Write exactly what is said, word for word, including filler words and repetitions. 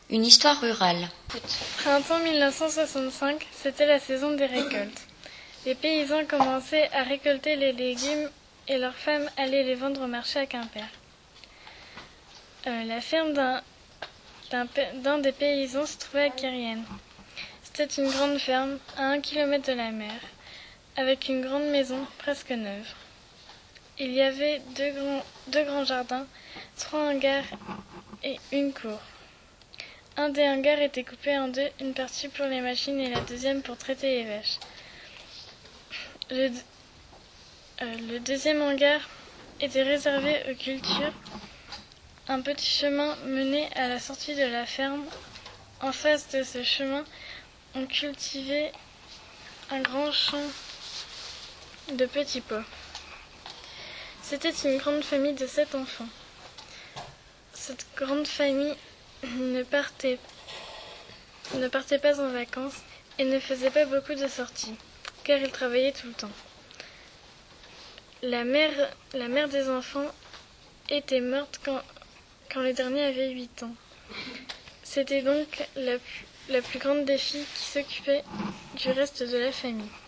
Une histoire rurale. Printemps mille neuf cent soixante-cinq, c'était la saison des récoltes. Les paysans commençaient à récolter les légumes et leurs femmes allaient les vendre au marché à Quimper. Euh, la ferme d'un, d'un, d'un des paysans se trouvait à Quérienne. C'était une grande ferme à un kilomètre de la mer, avec une grande maison presque neuve. Il y avait deux grands, deux grands jardins, trois hangars et une cour. Un des hangars était coupé en deux, une partie pour les machines et la deuxième pour traiter les vaches. Le, euh, le deuxième hangar était réservé aux cultures. Un petit chemin menait à la sortie de la ferme. En face de ce chemin, on cultivait un grand champ de petits pois. C'était une grande famille de sept enfants. Cette grande famille ne partait, ne partait pas en vacances et ne faisait pas beaucoup de sorties, car ils travaillaient tout le temps. La mère, la mère des enfants était morte quand, quand le dernier avait huit ans. C'était donc la, la plus grande des filles qui s'occupait du reste de la famille.